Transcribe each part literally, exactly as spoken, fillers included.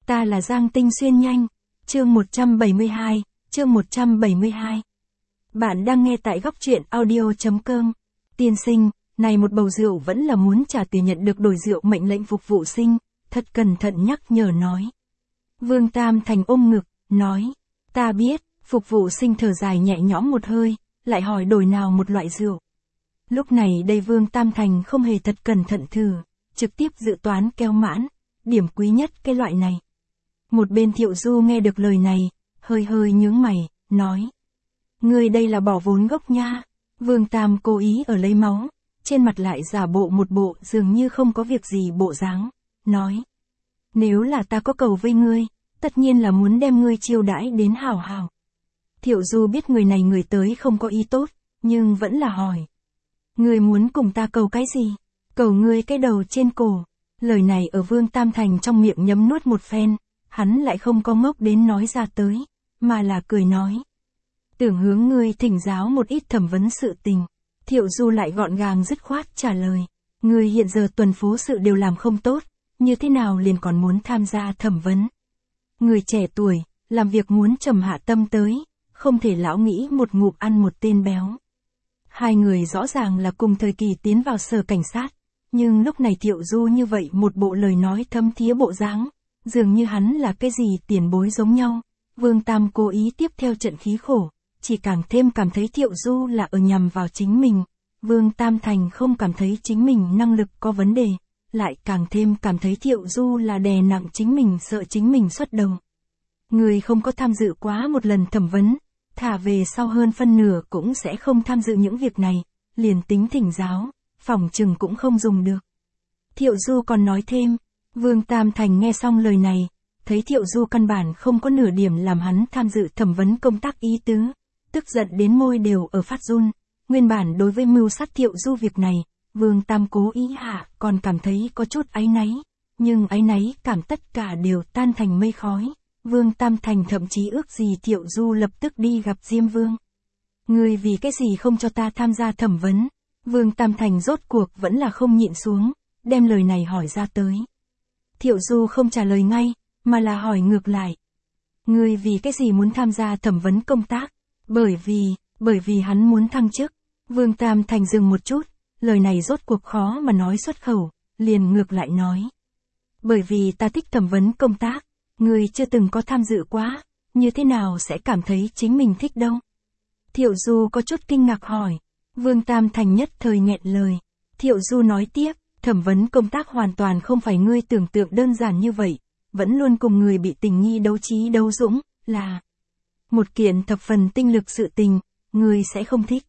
Ta là Giang Tinh Xuyên nhanh. Chương một trăm bảy mươi hai, chương một trăm bảy mươi hai. Bạn đang nghe tại góc truyện audio.com. Tiên sinh, này một bầu rượu vẫn là muốn trả tiền nhận được đổi rượu mệnh lệnh phục vụ sinh, thật cẩn thận nhắc nhở nói. Vương Tam Thành ôm ngực, nói, ta biết, phục vụ sinh thở dài nhẹ nhõm một hơi, lại hỏi đổi nào một loại rượu. Lúc này đây Vương Tam Thành không hề thật cẩn thận thử, trực tiếp dự toán keo mãn, điểm quý nhất cái loại này. Một bên Thiệu Du nghe được lời này, hơi hơi nhướng mày, nói. Ngươi đây là bỏ vốn gốc nha. Vương Tam cố ý ở lấy máu, trên mặt lại giả bộ một bộ dường như không có việc gì bộ dáng, nói. Nếu là ta có cầu với ngươi, tất nhiên là muốn đem ngươi chiêu đãi đến hảo hảo. Thiệu Du biết người này người tới không có ý tốt, nhưng vẫn là hỏi. Ngươi muốn cùng ta cầu cái gì? Cầu ngươi cái đầu trên cổ. Lời này ở Vương Tam Thành trong miệng nhấm nuốt một phen, hắn lại không có ngốc đến nói ra tới, mà là cười nói. Tưởng hướng ngươi thỉnh giáo một ít thẩm vấn sự tình. Thiệu Du lại gọn gàng dứt khoát trả lời. Ngươi hiện giờ tuần phố sự đều làm không tốt, như thế nào liền còn muốn tham gia thẩm vấn. Người trẻ tuổi, làm việc muốn trầm hạ tâm tới, không thể lão nghĩ một ngụm ăn một tên béo. Hai người rõ ràng là cùng thời kỳ tiến vào sở cảnh sát, nhưng lúc này Thiệu Du như vậy một bộ lời nói thâm thía bộ dáng, dường như hắn là cái gì tiền bối giống nhau. Vương Tam cố ý tiếp theo trận khí khổ, chỉ càng thêm cảm thấy Thiệu Du là ở nhằm vào chính mình. Vương Tam Thành không cảm thấy chính mình năng lực có vấn đề, lại càng thêm cảm thấy Thiệu Du là đè nặng chính mình, sợ chính mình xuất đầu. Người không có tham dự quá một lần thẩm vấn, thả về sau hơn phân nửa cũng sẽ không tham dự những việc này, liền tính thỉnh giáo, phỏng chừng cũng không dùng được. Thiệu Du còn nói thêm, Vương Tam Thành nghe xong lời này, thấy Thiệu Du căn bản không có nửa điểm làm hắn tham dự thẩm vấn công tác ý tứ, tức giận đến môi đều ở phát run. Nguyên bản đối với mưu sát Thiệu Du việc này, Vương Tam cố ý hạ còn cảm thấy có chút áy náy, nhưng áy náy cảm tất cả đều tan thành mây khói. Vương Tam Thành thậm chí ước gì Thiệu Du lập tức đi gặp Diêm Vương. Ngươi vì cái gì không cho ta tham gia thẩm vấn? Vương Tam Thành rốt cuộc vẫn là không nhịn xuống, đem lời này hỏi ra tới. Thiệu Du không trả lời ngay, mà là hỏi ngược lại. Ngươi vì cái gì muốn tham gia thẩm vấn công tác? Bởi vì, bởi vì hắn muốn thăng chức. Vương Tam Thành dừng một chút, lời này rốt cuộc khó mà nói xuất khẩu, liền ngược lại nói. Bởi vì ta thích thẩm vấn công tác, ngươi chưa từng có tham dự quá, như thế nào sẽ cảm thấy chính mình thích đâu? Thiệu Du có chút kinh ngạc hỏi. Vương Tam Thành nhất thời nghẹn lời. Thiệu Du nói tiếp, thẩm vấn công tác hoàn toàn không phải ngươi tưởng tượng đơn giản như vậy, vẫn luôn cùng người bị tình nghi đấu trí đấu dũng, là một kiện thập phần tinh lực sự tình, ngươi sẽ không thích.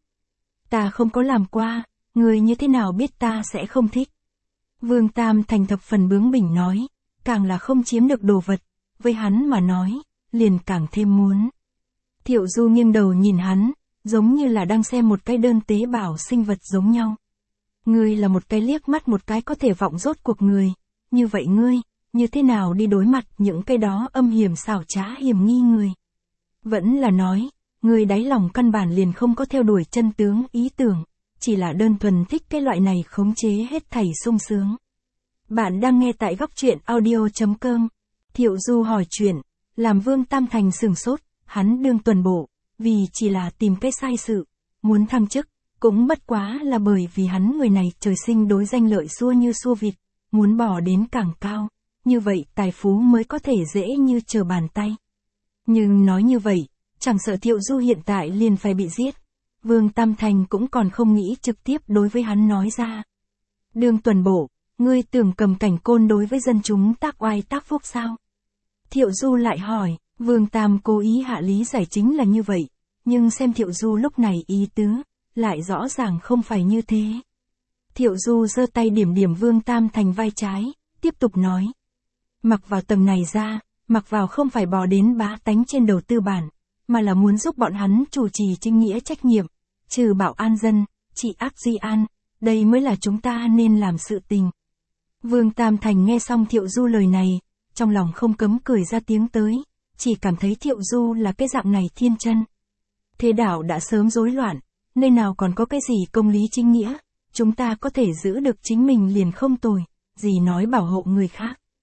Ta không có làm qua, ngươi như thế nào biết ta sẽ không thích? Vương Tam Thành thập phần bướng bỉnh nói, càng là không chiếm được đồ vật, với hắn mà nói, liền càng thêm muốn. Thiệu Du nghiêng đầu nhìn hắn, giống như là đang xem một cái đơn tế bào sinh vật giống nhau. Ngươi là một cái liếc mắt một cái có thể vọng rốt cuộc người, như vậy ngươi, như thế nào đi đối mặt những cái đó âm hiểm xảo trá hiểm nghi người? Vẫn là nói, ngươi đáy lòng căn bản liền không có theo đuổi chân tướng ý tưởng, chỉ là đơn thuần thích cái loại này khống chế hết thảy sung sướng. Bạn đang nghe tại góc truyện audio.com. Thiệu Du hỏi chuyện, làm Vương Tam Thành sửng sốt, hắn đương tuần bộ, vì chỉ là tìm cái sai sự, muốn thăng chức, cũng bất quá là bởi vì hắn người này trời sinh đối danh lợi xua như xua vịt, muốn bỏ đến càng cao, như vậy tài phú mới có thể dễ như trở bàn tay. Nhưng nói như vậy, chẳng sợ Thiệu Du hiện tại liền phải bị giết. Vương Tam Thành cũng còn không nghĩ trực tiếp đối với hắn nói ra. Đương tuần bộ, ngươi tưởng cầm cảnh côn đối với dân chúng tác oai tác phúc sao? Thiệu Du lại hỏi, Vương Tam cố ý hạ lý giải chính là như vậy, nhưng xem Thiệu Du lúc này ý tứ, lại rõ ràng không phải như thế. Thiệu Du giơ tay điểm điểm Vương Tam Thành vai trái, tiếp tục nói. Mặc vào tầng này ra, mặc vào không phải bò đến bá tánh trên đầu tư bản, mà là muốn giúp bọn hắn chủ trì chính nghĩa trách nhiệm, trừ bảo an dân, trị ác di an, đây mới là chúng ta nên làm sự tình. Vương Tam Thành nghe xong Thiệu Du lời này, trong lòng không cấm cười ra tiếng tới, chỉ cảm thấy Thiệu Du là cái dạng này thiên chân. Thế đạo đã sớm rối loạn, nơi nào còn có cái gì công lý chính nghĩa, chúng ta có thể giữ được chính mình liền không tồi, gì nói bảo hộ người khác.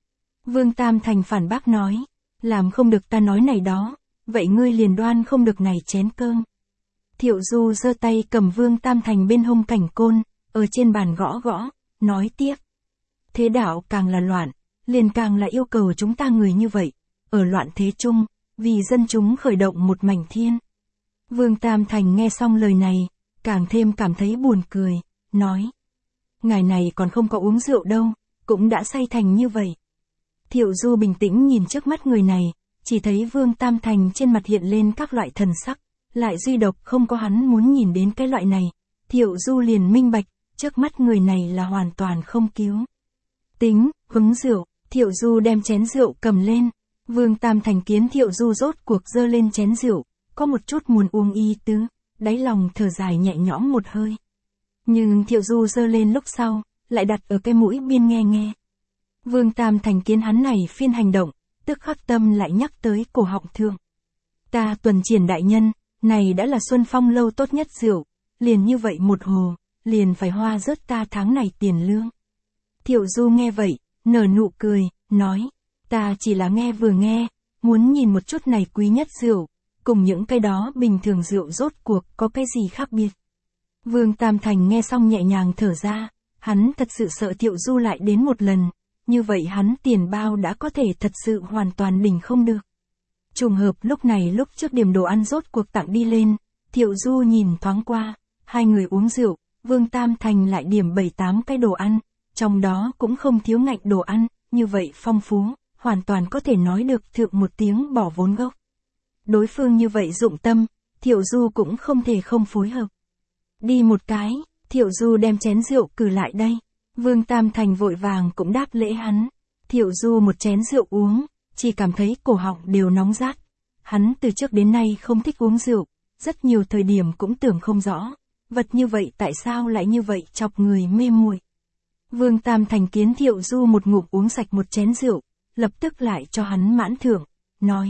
Vương Tam Thành phản bác nói, làm không được ta nói này đó, vậy ngươi liền đoan không được này chén cơm. Thiệu Du giơ tay cầm Vương Tam Thành bên hông cảnh côn, ở trên bàn gõ gõ, nói tiếp. Thế đạo càng là loạn, liền càng là yêu cầu chúng ta người như vậy, ở loạn thế chung, vì dân chúng khởi động một mảnh thiên. Vương Tam Thành nghe xong lời này, càng thêm cảm thấy buồn cười, nói. Ngài này còn không có uống rượu đâu, cũng đã say thành như vậy. Thiệu Du bình tĩnh nhìn trước mắt người này, chỉ thấy Vương Tam Thành trên mặt hiện lên các loại thần sắc, lại duy độc không có hắn muốn nhìn đến cái loại này. Thiệu Du liền minh bạch, trước mắt người này là hoàn toàn không cứu. Tính, hứng rượu, Thiệu Du đem chén rượu cầm lên. Vương Tam Thành kiến Thiệu Du rốt cuộc giơ lên chén rượu, có một chút muốn uống y tứ, đáy lòng thở dài nhẹ nhõm một hơi. Nhưng Thiệu Du giơ lên lúc sau, lại đặt ở cái mũi biên nghe nghe. Vương Tam Thành kiến hắn này phiên hành động, tức khắc tâm lại nhắc tới cổ họng thượng. Ta Tuần Triển đại nhân, này đã là Xuân Phong lâu tốt nhất rượu, liền như vậy một hồ, liền phải hoa rớt ta tháng này tiền lương. Thiệu Du nghe vậy, nở nụ cười, nói, ta chỉ là nghe vừa nghe, muốn nhìn một chút này quý nhất rượu, cùng những cái đó bình thường rượu rốt cuộc có cái gì khác biệt. Vương Tam Thành nghe xong nhẹ nhàng thở ra, hắn thật sự sợ Thiệu Du lại đến một lần, như vậy hắn tiền bao đã có thể thật sự hoàn toàn đỉnh không được. Trùng hợp lúc này lúc trước điểm đồ ăn rốt cuộc tặng đi lên, Thiệu Du nhìn thoáng qua, hai người uống rượu, Vương Tam Thành lại điểm bảy tám cái đồ ăn, trong đó cũng không thiếu ngạch đồ ăn, như vậy phong phú, hoàn toàn có thể nói được thượng một tiếng bỏ vốn gốc. Đối phương như vậy dụng tâm, Thiệu Du cũng không thể không phối hợp. Đi một cái, Thiệu Du đem chén rượu cử lại đây. Vương Tam Thành vội vàng cũng đáp lễ hắn. Thiệu Du một chén rượu uống, chỉ cảm thấy cổ họng đều nóng rát. Hắn từ trước đến nay không thích uống rượu, rất nhiều thời điểm cũng tưởng không rõ. Vật như vậy tại sao lại như vậy chọc người mê muội. Vương Tam Thành kiến Thiệu Du một ngụm uống sạch một chén rượu, lập tức lại cho hắn mãn thưởng, nói.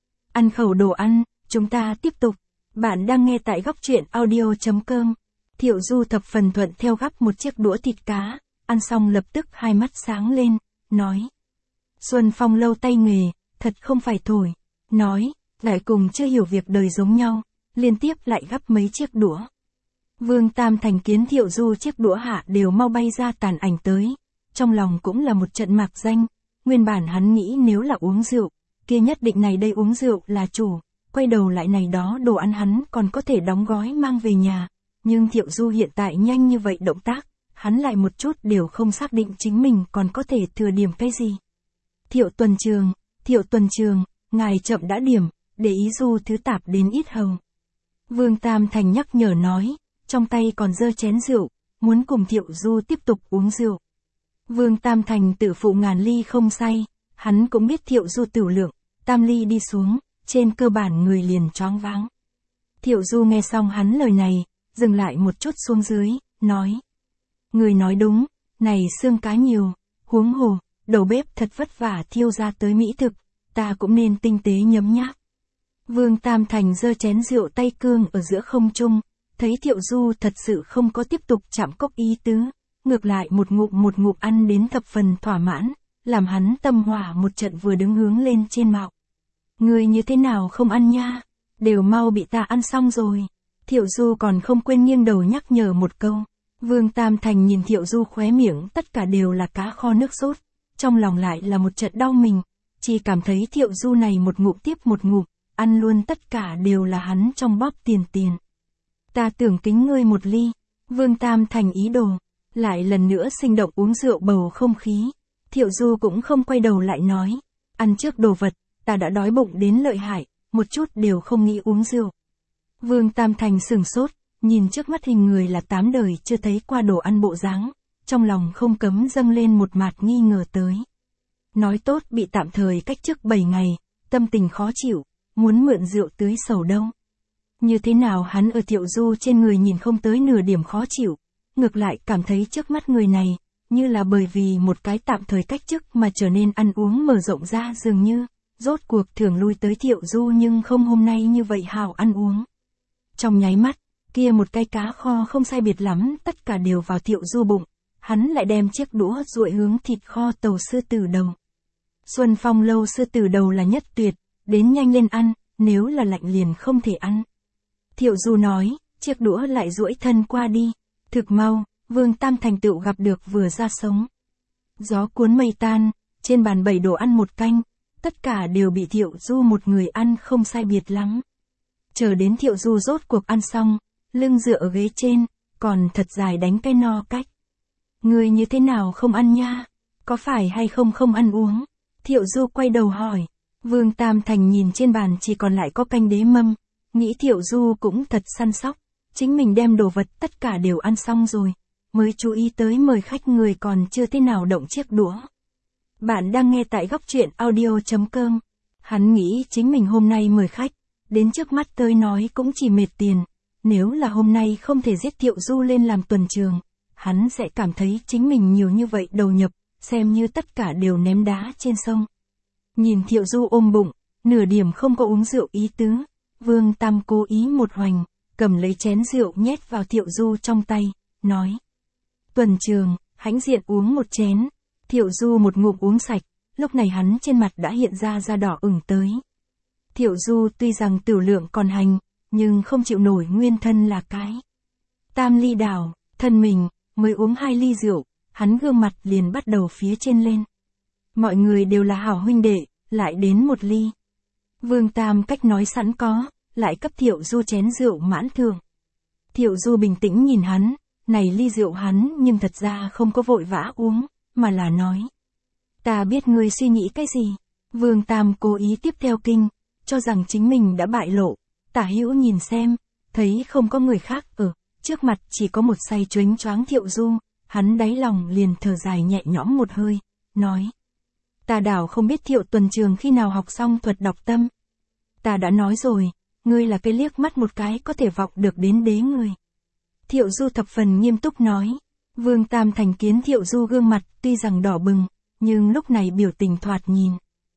Ăn khẩu đồ ăn, chúng ta tiếp tục. Bạn đang nghe tại góc truyện audio chấm com. Thiệu Du thập phần thuận theo gắp một chiếc đũa thịt cá, ăn xong lập tức hai mắt sáng lên, nói. Xuân Phong lâu tay nghề, thật không phải thổi. Nói, lại cùng chưa hiểu việc đời giống nhau, liên tiếp lại gắp mấy chiếc đũa. Vương Tam Thành kiến Thiệu Du chiếc đũa hạ đều mau bay ra tàn ảnh tới, trong lòng cũng là một trận mạc danh, nguyên bản hắn nghĩ nếu là uống rượu, kia nhất định này đây uống rượu là chủ, quay đầu lại này đó đồ ăn hắn còn có thể đóng gói mang về nhà, nhưng Thiệu Du hiện tại nhanh như vậy động tác, hắn lại một chút đều không xác định chính mình còn có thể thừa điểm cái gì. Thiệu Tuần Trường, Thiệu Tuần Trường, ngài chậm đã điểm, để ý Du thứ tạp đến ít hầu. Vương Tam Thành nhắc nhở nói, trong tay còn giơ chén rượu, muốn cùng Thiệu Du tiếp tục uống rượu. Vương Tam Thành tự phụ ngàn ly không say, hắn cũng biết Thiệu Du tửu lượng, tam ly đi xuống, trên cơ bản người liền choáng váng. Thiệu Du nghe xong hắn lời này, dừng lại một chút xuống dưới, nói. Người nói đúng, này xương cá nhiều, huống hồ, đầu bếp thật vất vả thiêu ra tới mỹ thực, ta cũng nên tinh tế nhấm nháp. Vương Tam Thành giơ chén rượu tay cương ở giữa không trung, thấy Thiệu Du thật sự không có tiếp tục chạm cốc ý tứ, ngược lại một ngụm một ngụm ăn đến thập phần thỏa mãn, làm hắn tâm hỏa một trận vừa đứng hướng lên trên mạo. Người như thế nào không ăn nha, đều mau bị ta ăn xong rồi. Thiệu Du còn không quên nghiêng đầu nhắc nhở một câu. Vương Tam Thành nhìn Thiệu Du khóe miệng tất cả đều là cá kho nước sốt, trong lòng lại là một trận đau mình, chỉ cảm thấy Thiệu Du này một ngụm tiếp một ngụm, ăn luôn tất cả đều là hắn trong bóp tiền tiền. Ta tưởng kính ngươi một ly. Vương Tam Thành ý đồ, lại lần nữa sinh động uống rượu bầu không khí. Thiệu Du cũng không quay đầu lại nói, ăn trước đồ vật, ta đã đói bụng đến lợi hại, một chút đều không nghĩ uống rượu. Vương Tam Thành sửng sốt, nhìn trước mắt hình người là tám đời chưa thấy qua đồ ăn bộ dáng, trong lòng không cấm dâng lên một mạt nghi ngờ tới. Nói tốt bị tạm thời cách chức bảy ngày, tâm tình khó chịu, muốn mượn rượu tưới sầu đâu. Như thế nào hắn ở Thiệu Du trên người nhìn không tới nửa điểm khó chịu, ngược lại cảm thấy trước mắt người này, như là bởi vì một cái tạm thời cách chức mà trở nên ăn uống mở rộng ra dường như, rốt cuộc thường lui tới Thiệu Du nhưng không hôm nay như vậy hào ăn uống. Trong nháy mắt, kia một cái cá kho không sai biệt lắm tất cả đều vào Thiệu Du bụng, hắn lại đem chiếc đũa duỗi hướng thịt kho tàu sư tử đầu. Xuân Phong lâu sư từ đầu là nhất tuyệt, đến nhanh lên ăn, nếu là lạnh liền không thể ăn. Thiệu Du nói, chiếc đũa lại duỗi thân qua đi. Thực mau, Vương Tam thành tựu gặp được vừa ra sống. Gió cuốn mây tan, trên bàn bày đồ ăn một canh, tất cả đều bị Thiệu Du một người ăn không sai biệt lắm. Chờ đến Thiệu Du rốt cuộc ăn xong, lưng dựa ở ghế trên, còn thật dài đánh cái no cách. Người như thế nào không ăn nha? Có phải hay không không ăn uống? Thiệu Du quay đầu hỏi. Vương Tam Thành nhìn trên bàn chỉ còn lại có canh đế mâm, nghĩ Thiệu Du cũng thật săn sóc, chính mình đem đồ vật tất cả đều ăn xong rồi, mới chú ý tới mời khách người còn chưa thế nào động chiếc đũa. Bạn đang nghe tại góc truyện audio.com. Hắn nghĩ chính mình hôm nay mời khách, đến trước mắt tới nói cũng chỉ mệt tiền, nếu là hôm nay không thể giết Thiệu Du lên làm tuần trường, hắn sẽ cảm thấy chính mình nhiều như vậy đầu nhập, xem như tất cả đều ném đá trên sông. Nhìn Thiệu Du ôm bụng, nửa điểm không có uống rượu ý tứ, Vương Tam cố ý một hoành, cầm lấy chén rượu nhét vào Thiệu Du trong tay, nói. Tuần trường, hãnh diện uống một chén. Thiệu Du một ngụm uống sạch, lúc này hắn trên mặt đã hiện ra da đỏ ửng tới. Thiệu Du tuy rằng tửu lượng còn hành, nhưng không chịu nổi nguyên thân là cái. Tam ly đảo, thân mình, mới uống hai ly rượu, hắn gương mặt liền bắt đầu phía trên lên. Mọi người đều là hảo huynh đệ, lại đến một ly. Vương Tam cách nói sẵn có, lại cấp Thiệu Du chén rượu mãn thường. Thiệu Du bình tĩnh nhìn hắn, này ly rượu hắn nhưng thật ra không có vội vã uống, mà là nói. Ta biết ngươi suy nghĩ cái gì. Vương Tam cố ý tiếp theo kinh, cho rằng chính mình đã bại lộ, tả hữu nhìn xem, thấy không có người khác ở, trước mặt chỉ có một say choáng choáng Thiệu Du, hắn đáy lòng liền thở dài nhẹ nhõm một hơi, nói. Ta đảo không biết Thiệu tuần trường khi nào học xong thuật đọc tâm. Ta đã nói rồi, ngươi là cái liếc mắt một cái có thể vọng được đến đế người. Thiệu Du thập phần nghiêm túc nói. Vương Tam thành kiến Thiệu Du gương mặt tuy rằng đỏ bừng, nhưng lúc này biểu tình thoạt nhìn.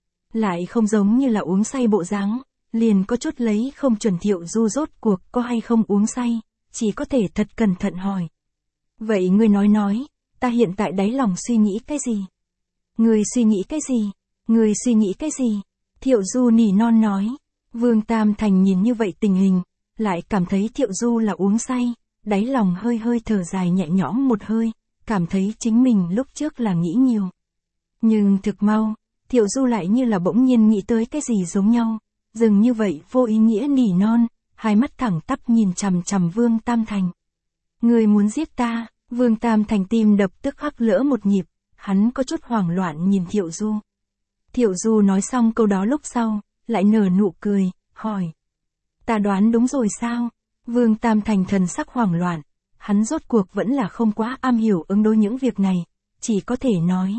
Lại không giống như là uống say bộ dáng, liền có chút lấy không chuẩn Thiệu Du rốt cuộc có hay không uống say, chỉ có thể thật cẩn thận hỏi. Vậy ngươi nói nói, ta hiện tại đáy lòng suy nghĩ cái gì? Ngươi suy nghĩ cái gì? Ngươi suy nghĩ cái gì? Thiệu Du nỉ non nói. Vương Tam thành nhìn như vậy tình hình, lại cảm thấy Thiệu Du là uống say, đáy lòng hơi hơi thở dài nhẹ nhõm một hơi, cảm thấy chính mình lúc trước là nghĩ nhiều. Nhưng thực mau, Thiệu Du lại như là bỗng nhiên nghĩ tới cái gì giống nhau, dừng như vậy vô ý nghĩa nỉ non, hai mắt thẳng tắp nhìn chằm chằm Vương Tam Thành. Người muốn giết ta? Vương Tam Thành tim đập tức khắc lỡ một nhịp, hắn có chút hoảng loạn nhìn Thiệu Du. Thiệu Du nói xong câu đó lúc sau, lại nở nụ cười, hỏi. Ta đoán đúng rồi sao? Vương Tam Thành thần sắc hoảng loạn, hắn rốt cuộc vẫn là không quá am hiểu ứng đối những việc này, chỉ có thể nói.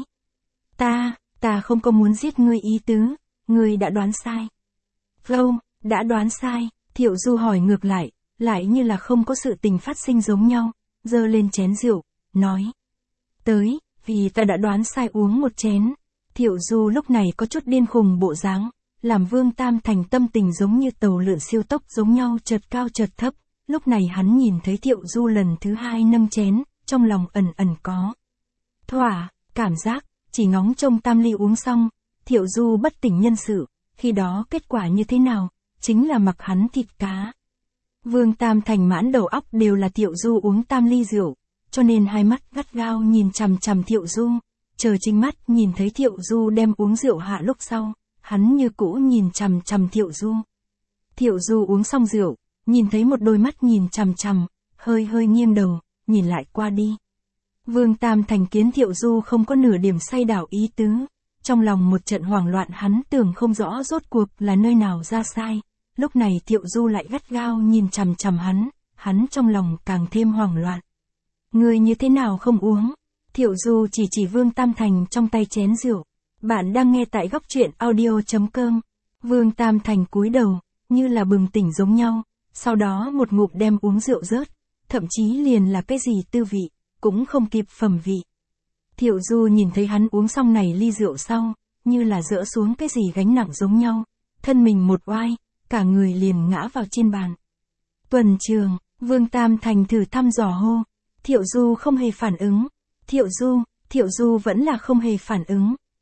Ta, ta không có muốn giết ngươi ý tứ, ngươi đã đoán sai. Không, đã đoán sai, Thiệu Du hỏi ngược lại, lại như là không có sự tình phát sinh giống nhau, giơ lên chén rượu, nói. Tới, vì ta đã đoán sai uống một chén. Thiệu Du lúc này có chút điên khùng bộ dáng, làm Vương Tam Thành tâm tình giống như tàu lượn siêu tốc giống nhau chợt cao chợt thấp, lúc này hắn nhìn thấy Thiệu Du lần thứ hai nâng chén, trong lòng ẩn ẩn có. Thỏa, cảm giác, chỉ ngóng trông tam ly uống xong, Thiệu Du bất tỉnh nhân sự, khi đó kết quả như thế nào, chính là mặc hắn thịt cá. Vương Tam Thành mãn đầu óc đều là Thiệu Du uống tam ly rượu, cho nên hai mắt gắt gao nhìn chằm chằm Thiệu Du, chờ chính mắt nhìn thấy Thiệu Du đem uống rượu hạ lúc sau, hắn như cũ nhìn chằm chằm Thiệu Du. Thiệu Du uống xong rượu, nhìn thấy một đôi mắt nhìn chằm chằm, hơi hơi nghiêng đầu, nhìn lại qua đi. Vương Tam Thành kiến Thiệu Du không có nửa điểm say đảo ý tứ, trong lòng một trận hoảng loạn hắn tưởng không rõ rốt cuộc là nơi nào ra sai, lúc này Thiệu Du lại gắt gao nhìn chằm chằm hắn, hắn trong lòng càng thêm hoảng loạn. Người như thế nào không uống? Thiệu Du chỉ chỉ Vương Tam Thành trong tay chén rượu. Bạn đang nghe tại góc truyện audio.com. Vương Tam Thành cúi đầu, như là bừng tỉnh giống nhau, sau đó một ngụm đem uống rượu rớt, thậm chí liền là cái gì tư vị, cũng không kịp phẩm vị. Thiệu Du nhìn thấy hắn uống xong này ly rượu sau, như là dỡ xuống cái gì gánh nặng giống nhau, thân mình một oai, cả người liền ngã vào trên bàn. Tuần trường, Vương Tam Thành thử thăm dò hô, Thiệu Du không hề phản ứng. Thiệu Du, Thiệu Du vẫn là không hề phản ứng.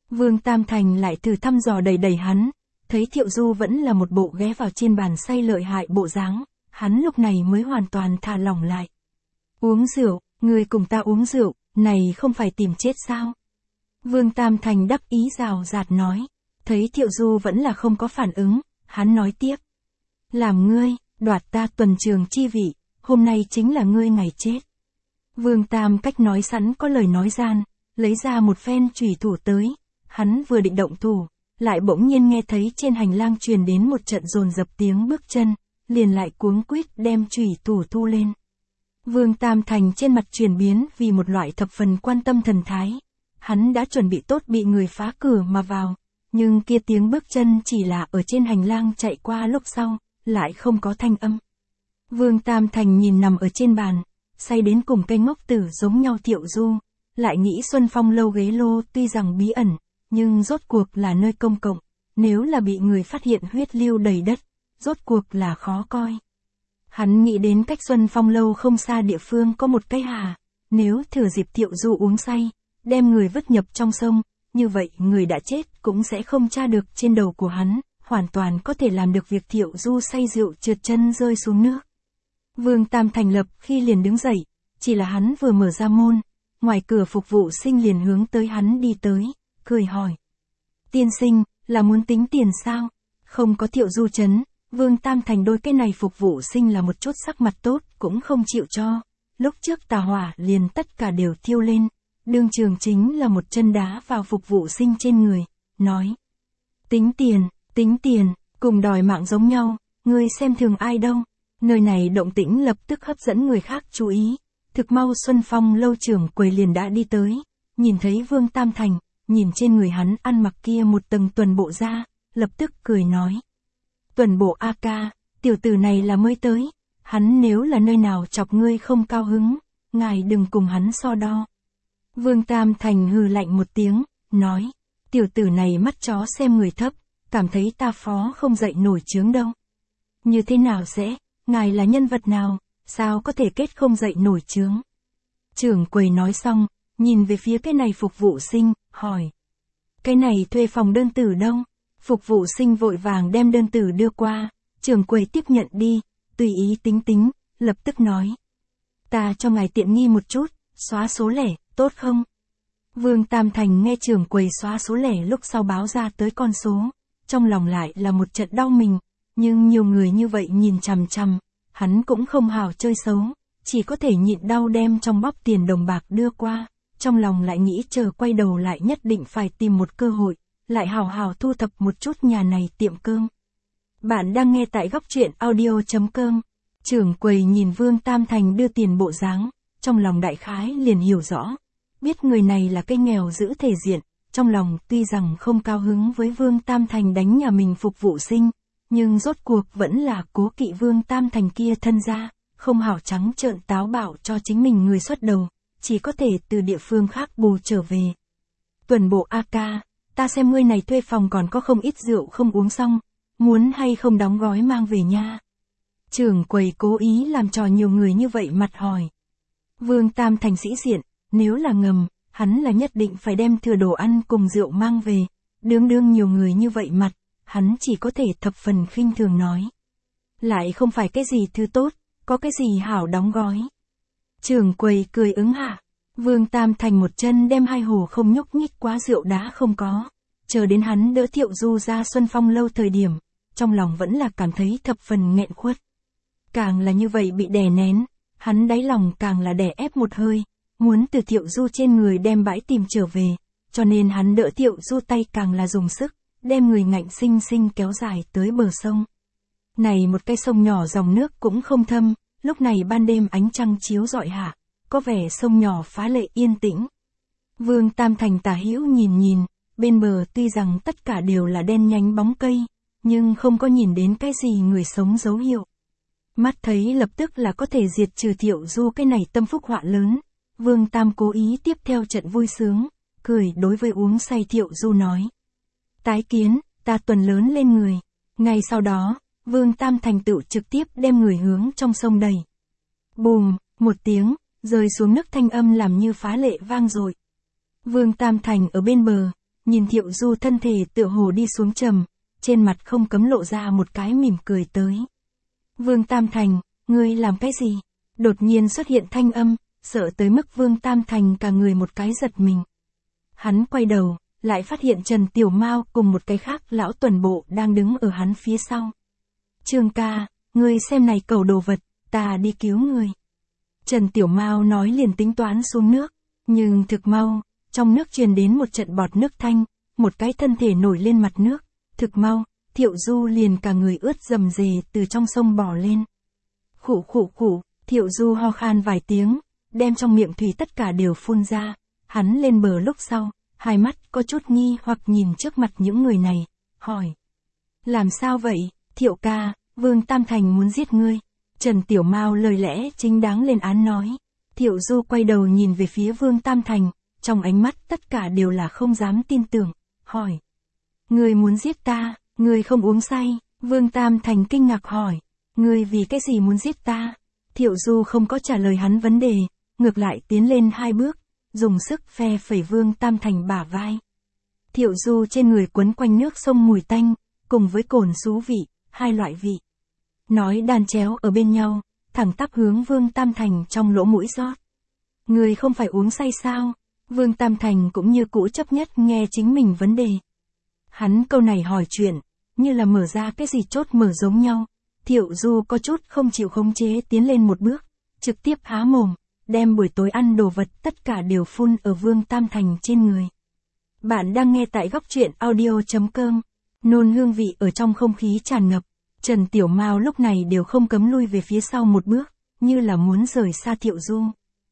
Vương Tam Thành lại thử thăm dò đẩy đẩy hắn, thấy Thiệu Du vẫn là một bộ ghé vào trên bàn say lợi hại bộ dáng, hắn lúc này mới hoàn toàn thả lỏng lại. Uống rượu, người cùng ta uống rượu, này không phải tìm chết sao? Vương Tam Thành đắc ý rào rạt nói, thấy Thiệu Du vẫn là không có phản ứng, hắn nói tiếp. Làm ngươi, đoạt ta tuần trường chi vị, hôm nay chính là ngươi ngày chết. Vương Tam cách nói sẵn có lời nói gian, lấy ra một phen chùy thủ tới, hắn vừa định động thủ, lại bỗng nhiên nghe thấy trên hành lang truyền đến một trận dồn dập tiếng bước chân, liền lại cuống quýt đem chùy thủ thu lên. Vương Tam Thành trên mặt chuyển biến vì một loại thập phần quan tâm thần thái, hắn đã chuẩn bị tốt bị người phá cửa mà vào, nhưng kia tiếng bước chân chỉ là ở trên hành lang chạy qua lúc sau, lại không có thanh âm. Vương Tam Thành nhìn nằm ở trên bàn, say đến cùng cây ngốc tử giống nhau Thiệu Du, lại nghĩ Xuân Phong lâu ghế lô tuy rằng bí ẩn, nhưng rốt cuộc là nơi công cộng, nếu là bị người phát hiện huyết lưu đầy đất, rốt cuộc là khó coi. Hắn nghĩ đến cách Xuân Phong lâu không xa địa phương có một cái hà, nếu thừa dịp Thiệu Du uống say, đem người vứt nhập trong sông, như vậy người đã chết cũng sẽ không tra được trên đầu của hắn, hoàn toàn có thể làm được việc Thiệu Du say rượu trượt chân rơi xuống nước. Vương Tam Thành lập khi liền đứng dậy, chỉ là hắn vừa mở ra môn, ngoài cửa phục vụ sinh liền hướng tới hắn đi tới, cười hỏi. Tiên sinh, là muốn tính tiền sao? Không có Thiệu Du chấn, Vương Tam Thành đôi cái này phục vụ sinh là một chút sắc mặt tốt cũng không chịu cho, lúc trước tà hỏa liền tất cả đều thiêu lên, đương trường chính là một chân đá vào phục vụ sinh trên người, nói. Tính tiền, tính tiền, cùng đòi mạng giống nhau, ngươi xem thường ai đâu. Nơi này động tĩnh lập tức hấp dẫn người khác chú ý, thực mau Xuân Phong lâu trưởng quầy liền đã đi tới, nhìn thấy Vương Tam Thành, nhìn trên người hắn ăn mặc kia một tầng tuần bộ da, lập tức cười nói. Tuần bộ a ca, tiểu tử này là mới tới, hắn nếu là nơi nào chọc ngươi không cao hứng, ngài đừng cùng hắn so đo. Vương Tam Thành hừ lạnh một tiếng, nói, tiểu tử này mắt chó xem người thấp, cảm thấy ta phó không dậy nổi chướng đâu. Như thế nào sẽ, ngài là nhân vật nào, sao có thể kết không dậy nổi chướng? Trưởng quầy nói xong, nhìn về phía cái này phục vụ sinh, hỏi. Cái này thuê phòng đơn tử đâu? Phục vụ sinh vội vàng đem đơn tử đưa qua, trưởng quầy tiếp nhận đi, tùy ý tính tính, lập tức nói. Ta cho ngài tiện nghi một chút, xóa số lẻ, tốt không? Vương Tam Thành nghe trưởng quầy xóa số lẻ lúc sau báo ra tới con số, trong lòng lại là một trận đau mình, nhưng nhiều người như vậy nhìn chằm chằm, hắn cũng không hào chơi xấu, chỉ có thể nhịn đau đem trong bóp tiền đồng bạc đưa qua, trong lòng lại nghĩ chờ quay đầu lại nhất định phải tìm một cơ hội, lại hào hào thu thập một chút nhà này tiệm cơm. Bạn đang nghe tại góc truyện audio chấm com. Trưởng quầy nhìn Vương Tam Thành đưa tiền bộ dáng, trong lòng đại khái liền hiểu rõ, biết người này là cái nghèo giữ thể diện, trong lòng tuy rằng không cao hứng với Vương Tam Thành đánh nhà mình phục vụ sinh, nhưng rốt cuộc vẫn là cố kỵ Vương Tam Thành kia thân ra, không hảo trắng trợn táo bạo cho chính mình người xuất đầu, chỉ có thể từ địa phương khác bù trở về. Tuần bộ a ca, ta xem ngươi này thuê phòng còn có không ít rượu không uống xong, muốn hay không đóng gói mang về nha. Trưởng quầy cố ý làm trò nhiều người như vậy mặt hỏi. Vương Tam Thành sĩ diện, nếu là ngầm, hắn là nhất định phải đem thừa đồ ăn cùng rượu mang về, đương đương nhiều người như vậy mặt, hắn chỉ có thể thập phần khinh thường nói. Lại không phải cái gì thứ tốt, có cái gì hảo đóng gói. Trưởng quầy cười ứng hạ, Vương Tam Thành một chân đem hai hồ không nhúc nhích quá rượu đá không có, chờ đến hắn đỡ Thiệu Du ra Xuân Phong lâu thời điểm, trong lòng vẫn là cảm thấy thập phần nghẹn khuất. Càng là như vậy bị đè nén, hắn đáy lòng càng là đè ép một hơi, muốn từ Thiệu Du trên người đem bãi tìm trở về, cho nên hắn đỡ Thiệu Du tay càng là dùng sức, đem người ngạnh sinh sinh kéo dài tới bờ sông. Này một cái sông nhỏ dòng nước cũng không thâm, lúc này ban đêm ánh trăng chiếu rọi hạ, có vẻ sông nhỏ phá lệ yên tĩnh. Vương Tam Thành tả hữu nhìn nhìn, bên bờ tuy rằng tất cả đều là đen nhánh bóng cây, nhưng không có nhìn đến cái gì người sống dấu hiệu. Mắt thấy lập tức là có thể diệt trừ Thiệu Du cái này tâm phúc họa lớn, Vương Tam cố ý tiếp theo trận vui sướng, cười đối với uống say Thiệu Du nói. Tái kiến, ta tuần lớn lên người. Ngay sau đó, Vương Tam thành tựu trực tiếp đem người hướng trong sông đẩy. Bùm, một tiếng, rơi xuống nước thanh âm làm như phá lệ vang dội. Vương Tam Thành ở bên bờ, nhìn Thiệu Du thân thể tựa hồ đi xuống trầm, trên mặt không cấm lộ ra một cái mỉm cười tới. Vương Tam Thành, ngươi làm cái gì? Đột nhiên xuất hiện thanh âm, sợ tới mức Vương Tam Thành cả người một cái giật mình. Hắn quay đầu, lại phát hiện Trần Tiểu Mao cùng một cái khác lão tuần bộ đang đứng ở hắn phía sau. Trương ca, ngươi xem này cầu đồ vật, ta đi cứu ngươi. Trần Tiểu Mao nói liền tính toán xuống nước, nhưng thực mau, trong nước truyền đến một trận bọt nước thanh, một cái thân thể nổi lên mặt nước, thực mau, Thiệu Du liền cả người ướt rầm rề từ trong sông bò lên. Khụ khụ khụ, Thiệu Du ho khan vài tiếng, đem trong miệng thủy tất cả đều phun ra, hắn lên bờ lúc sau, hai mắt có chút nghi hoặc nhìn trước mặt những người này, hỏi. Làm sao vậy, Thiệu ca, Vương Tam Thành muốn giết ngươi. Trần Tiểu Mao lời lẽ chính đáng lên án nói. Thiệu Du quay đầu nhìn về phía Vương Tam Thành, trong ánh mắt tất cả đều là không dám tin tưởng, hỏi. Ngươi muốn giết ta, ngươi không uống say, Vương Tam Thành kinh ngạc hỏi. Ngươi vì cái gì muốn giết ta? Thiệu Du không có trả lời hắn vấn đề, ngược lại tiến lên hai bước, dùng sức phe phẩy Vương Tam Thành bả vai. Thiệu Du trên người quấn quanh nước sông mùi tanh, cùng với cồn xú vị, hai loại vị. Nói đan chéo ở bên nhau, thẳng tắp hướng Vương Tam Thành trong lỗ mũi rót. Người không phải uống say sao? Vương Tam Thành cũng như cũ chấp nhất nghe chính mình vấn đề. Hắn câu này hỏi chuyện, như là mở ra cái gì chốt mở giống nhau. Thiệu Du có chút không chịu khống chế tiến lên một bước, trực tiếp há mồm, đem buổi tối ăn đồ vật tất cả đều phun ở Vương Tam Thành trên người. Bạn đang nghe tại góc truyện audio.com, nôn hương vị ở trong không khí tràn ngập. Trần Tiểu Mao lúc này đều không cấm lui về phía sau một bước, như là muốn rời xa Thiệu Du.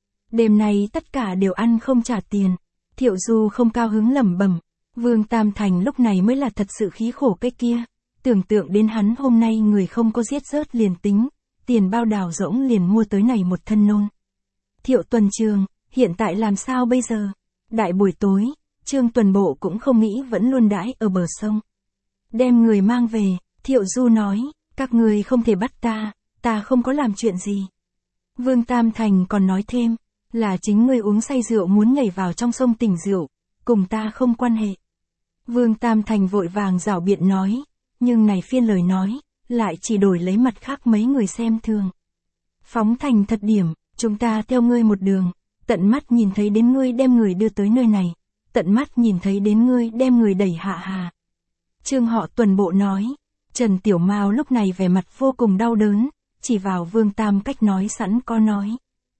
Đêm này tất cả đều ăn không trả tiền. Thiệu Du không cao hứng lẩm bẩm. Vương Tam Thành lúc này mới là thật sự khí khổ cái kia. Tưởng tượng đến hắn hôm nay người không có giết rớt liền tính, tiền bao đào rỗng liền mua tới này một thân nôn. Thiệu Tuần Trường, hiện tại làm sao bây giờ? Đại buổi tối, Trương Tuần Bộ cũng không nghĩ vẫn luôn đãi ở bờ sông. Đem người mang về. Thiệu Du nói, các người không thể bắt ta, ta không có làm chuyện gì. Vương Tam Thành còn nói thêm, là chính ngươi uống say rượu muốn nhảy vào trong sông tỉnh rượu, cùng ta không quan hệ. Vương Tam Thành vội vàng giảo biện nói, nhưng này phiên lời nói, lại chỉ đổi lấy mặt khác mấy người xem thường. Phóng thành thật điểm, chúng ta theo ngươi một đường, tận mắt nhìn thấy đến ngươi đem người đưa tới nơi này, tận mắt nhìn thấy đến ngươi đem người đẩy hạ hà. Trương họ Tuần Bộ nói. Trần Tiểu Mao lúc này vẻ mặt vô cùng đau đớn, chỉ vào Vương Tam cách nói sẵn có nói.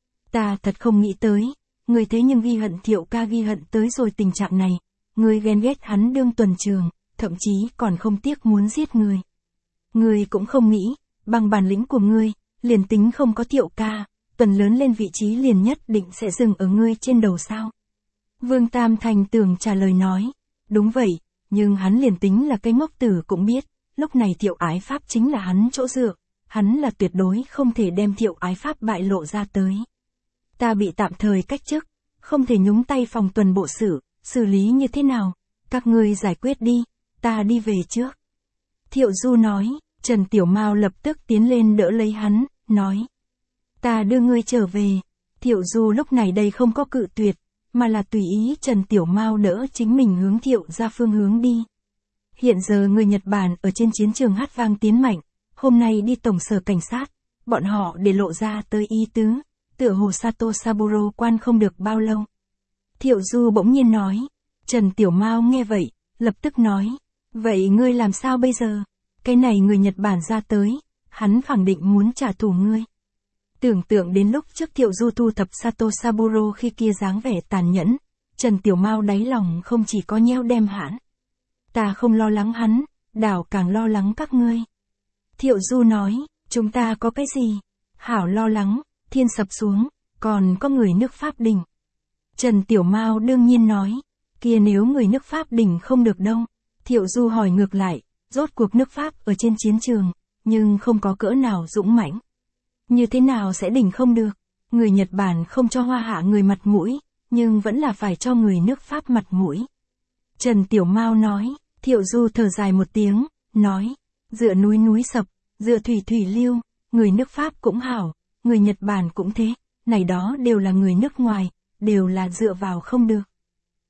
Ta thật không nghĩ tới, người thế nhưng ghi hận Thiệu ca ghi hận tới rồi tình trạng này, người ghen ghét hắn đương Tuần Trường, thậm chí còn không tiếc muốn giết người. Người cũng không nghĩ, bằng bản lĩnh của ngươi, liền tính không có Thiệu ca, Tuần lớn lên vị trí liền nhất định sẽ dừng ở ngươi trên đầu sao. Vương Tam Thành tưởng trả lời nói, đúng vậy, nhưng hắn liền tính là cái ngốc tử cũng biết. Lúc này Thiệu Ái Pháp chính là hắn chỗ dựa, hắn là tuyệt đối không thể đem Thiệu Ái Pháp bại lộ ra tới. Ta bị tạm thời cách chức, không thể nhúng tay phòng tuần bộ xử, xử lý như thế nào, các ngươi giải quyết đi, ta đi về trước. Thiệu Du nói, Trần Tiểu Mao lập tức tiến lên đỡ lấy hắn, nói. Ta đưa ngươi trở về. Thiệu Du lúc này đây không có cự tuyệt, mà là tùy ý Trần Tiểu Mao đỡ chính mình hướng Thiệu ra phương hướng đi. Hiện giờ người Nhật Bản ở trên chiến trường hát vang tiến mạnh, hôm nay đi tổng sở cảnh sát, bọn họ để lộ ra tới ý tứ, tựa hồ Sato Saburo quan không được bao lâu. Thiệu Du bỗng nhiên nói, Trần Tiểu Mao nghe vậy, lập tức nói, vậy ngươi làm sao bây giờ? Cái này người Nhật Bản ra tới, hắn khẳng định muốn trả thù ngươi. Tưởng tượng đến lúc trước Thiệu Du thu thập Sato Saburo khi kia dáng vẻ tàn nhẫn, Trần Tiểu Mao đáy lòng không chỉ có nheo đem hãn. Ta không lo lắng hắn, đảo càng lo lắng các ngươi. Thiệu Du nói, chúng ta có cái gì? Hảo lo lắng, thiên sập xuống, còn có người nước Pháp đỉnh. Trần Tiểu Mao đương nhiên nói, kia nếu người nước Pháp đỉnh không được đâu. Thiệu Du hỏi ngược lại, rốt cuộc nước Pháp ở trên chiến trường, nhưng không có cỡ nào dũng mãnh. Như thế nào sẽ đỉnh không được? Người Nhật Bản không cho Hoa Hạ người mặt mũi, nhưng vẫn là phải cho người nước Pháp mặt mũi. Trần Tiểu Mao nói, Thiệu Du thở dài một tiếng, nói, dựa núi núi sập, dựa thủy thủy lưu, người nước Pháp cũng hảo, người Nhật Bản cũng thế, này đó đều là người nước ngoài, đều là dựa vào không được.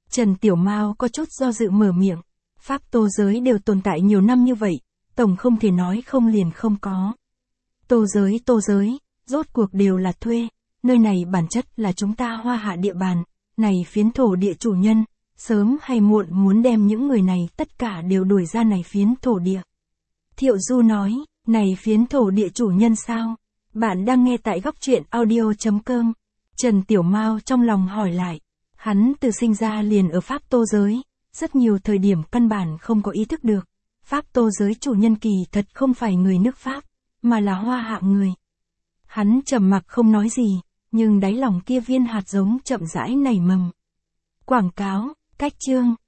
Trần Tiểu Mao có chút do dự mở miệng. Pháp Tô giới đều tồn tại nhiều năm như vậy, tổng không thể nói không liền không có. Tô giới Tô giới, rốt cuộc đều là thuê, nơi này bản chất là chúng ta Hoa Hạ địa bàn, này phiến thổ địa chủ nhân, sớm hay muộn muốn đem những người này tất cả đều đuổi ra này phiến thổ địa. Thiệu Du nói, này phiến thổ địa chủ nhân sao? Bạn đang nghe tại góc truyện audio chấm com. Trần Tiểu Mao trong lòng hỏi lại, hắn từ sinh ra liền ở Pháp Tô giới, rất nhiều thời điểm căn bản không có ý thức được. Pháp Tô giới chủ nhân kỳ thật không phải người nước Pháp, mà là Hoa Hạ người. Hắn trầm mặc không nói gì, nhưng đáy lòng kia viên hạt giống chậm rãi nảy mầm. Quảng cáo, cách chương.